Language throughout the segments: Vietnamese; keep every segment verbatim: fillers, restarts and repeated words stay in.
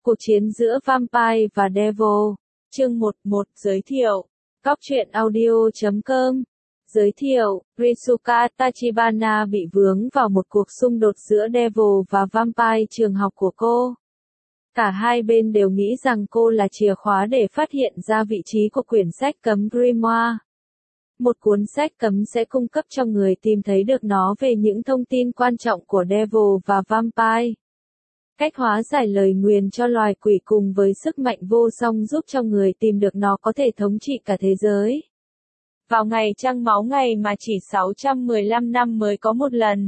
Cuộc chiến giữa Vampire và Devil. Chương một một giới thiệu. Góc truyện audio chấm com. Giới thiệu, Risuka Tachibana bị vướng vào một cuộc xung đột giữa Devil và Vampire trường học của cô. Cả hai bên đều nghĩ rằng cô là chìa khóa để phát hiện ra vị trí của quyển sách cấm Grimoire. Một cuốn sách cấm sẽ cung cấp cho người tìm thấy được nó về những thông tin quan trọng của Devil và Vampire. Cách hóa giải lời nguyền cho loài quỷ cùng với sức mạnh vô song giúp cho người tìm được nó có thể thống trị cả thế giới. Vào ngày trăng máu, ngày mà chỉ sáu trăm mười lăm năm mới có một lần.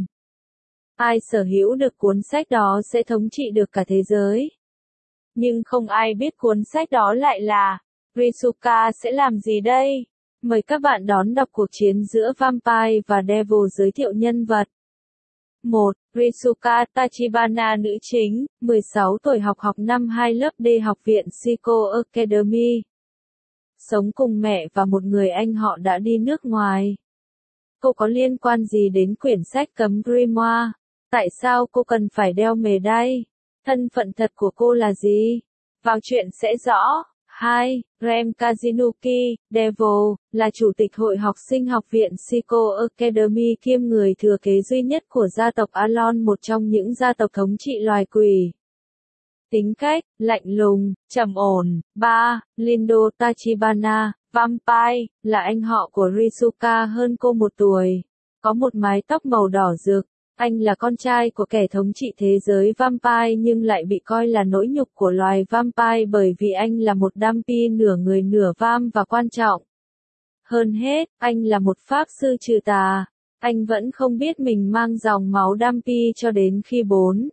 Ai sở hữu được cuốn sách đó sẽ thống trị được cả thế giới. Nhưng không ai biết cuốn sách đó lại là. Risuka sẽ làm gì đây? Mời các bạn đón đọc cuộc chiến giữa Vampire và Devil. Giới thiệu nhân vật. một. Risuka Tachibana, nữ chính, mười sáu tuổi, học học năm hai lớp D, học viện Psycho Academy. Sống cùng mẹ và một người anh họ đã đi nước ngoài. Cô có liên quan gì đến quyển sách cấm Grimoire? Tại sao cô cần phải đeo mề đay? Thân phận thật của cô là gì? Vào chuyện sẽ rõ. hai. Rem Kazunuki, Devil, là chủ tịch hội học sinh học viện Psycho Academy kiêm người thừa kế duy nhất của gia tộc Alon, một trong những gia tộc thống trị loài quỷ. Tính cách, lạnh lùng, trầm ổn. ba. Lindo Tachibana, Vampire, là anh họ của Risuka hơn cô một tuổi. Có một mái tóc màu đỏ rực. Anh là con trai của kẻ thống trị thế giới Vampire nhưng lại bị coi là nỗi nhục của loài Vampire bởi vì anh là một Dampi nửa người nửa vam và quan trọng. Hơn hết, anh là một pháp sư trừ tà. Anh vẫn không biết mình mang dòng máu Dampi cho đến khi bốn.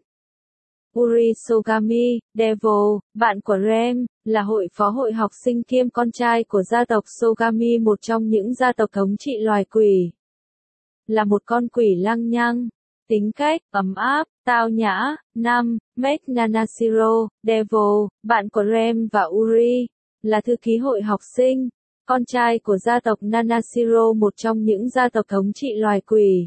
Uri Sogami, Devil, bạn của Rem, là hội phó hội học sinh kiêm con trai của gia tộc Sogami, một trong những gia tộc thống trị loài quỷ. Là một con quỷ lăng nhăng. Tính cách, ấm áp, tao nhã. năm. Meg Nanashiro, Devil, bạn của Rem và Uri, là thư ký hội học sinh, con trai của gia tộc Nanashiro, một trong những gia tộc thống trị loài quỷ.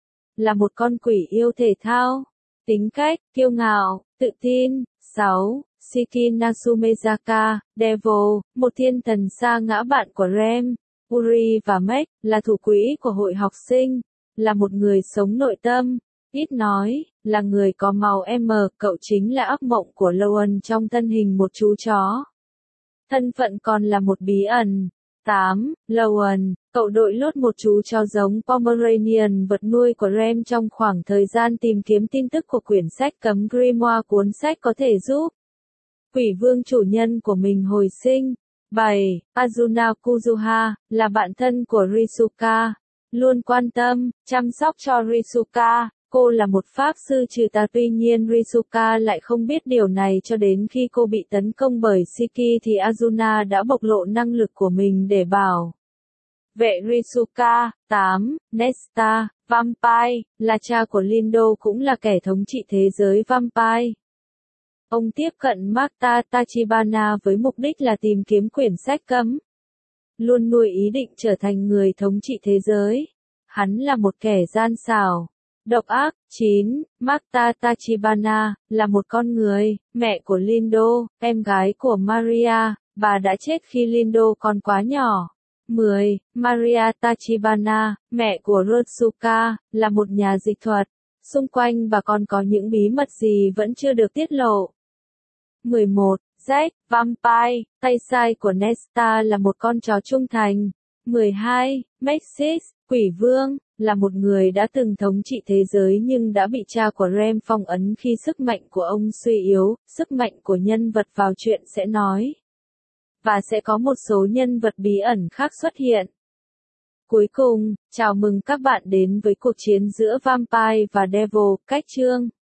Là một con quỷ yêu thể thao. Tính cách, kiêu ngạo, tự tin. sáu. Shiki Nasumezaka, Devil, một thiên thần sa ngã, bạn của Rem, Uri và Meg, là thủ quỹ của hội học sinh. Là một người sống nội tâm, ít nói, là người có màu M, cậu chính là ác mộng của Loan trong thân hình một chú chó. Thân phận còn là một bí ẩn. tám. Loan, cậu đội lốt một chú chó giống Pomeranian, vật nuôi của Rem, trong khoảng thời gian tìm kiếm tin tức của quyển sách cấm Grimoire. Cuốn sách có thể giúp quỷ vương chủ nhân của mình hồi sinh. bảy. Azuna Kuzuha, là bạn thân của Risuka. Luôn quan tâm, chăm sóc cho Risuka. Cô là một pháp sư trừ tà, tuy nhiên Risuka lại không biết điều này cho đến khi cô bị tấn công bởi Shiki thì Azuna đã bộc lộ năng lực của mình để bảo vệ Risuka. tám. Nesta, Vampire, là cha của Lindo, cũng là kẻ thống trị thế giới Vampire. Ông tiếp cận Marta Tachibana với mục đích là tìm kiếm quyển sách cấm. Luôn nuôi ý định trở thành người thống trị thế giới. Hắn là một kẻ gian xảo, độc ác. chín. Marta Tachibana, là một con người, mẹ của Lindo, em gái của Maria, bà đã chết khi Lindo còn quá nhỏ. mười. Maria Tachibana, mẹ của Rotsuka, là một nhà dịch thuật. Xung quanh bà còn có những bí mật gì vẫn chưa được tiết lộ. mười một. Jack, Vampire, tay sai của Nesta, là một con chó trung thành. mười hai. Maxis, quỷ vương, là một người đã từng thống trị thế giới nhưng đã bị cha của Rem phong ấn khi sức mạnh của ông suy yếu. Sức mạnh của nhân vật vào chuyện sẽ nói. Và sẽ có một số nhân vật bí ẩn khác xuất hiện. Cuối cùng, chào mừng các bạn đến với cuộc chiến giữa Vampire và Devil. Cách chương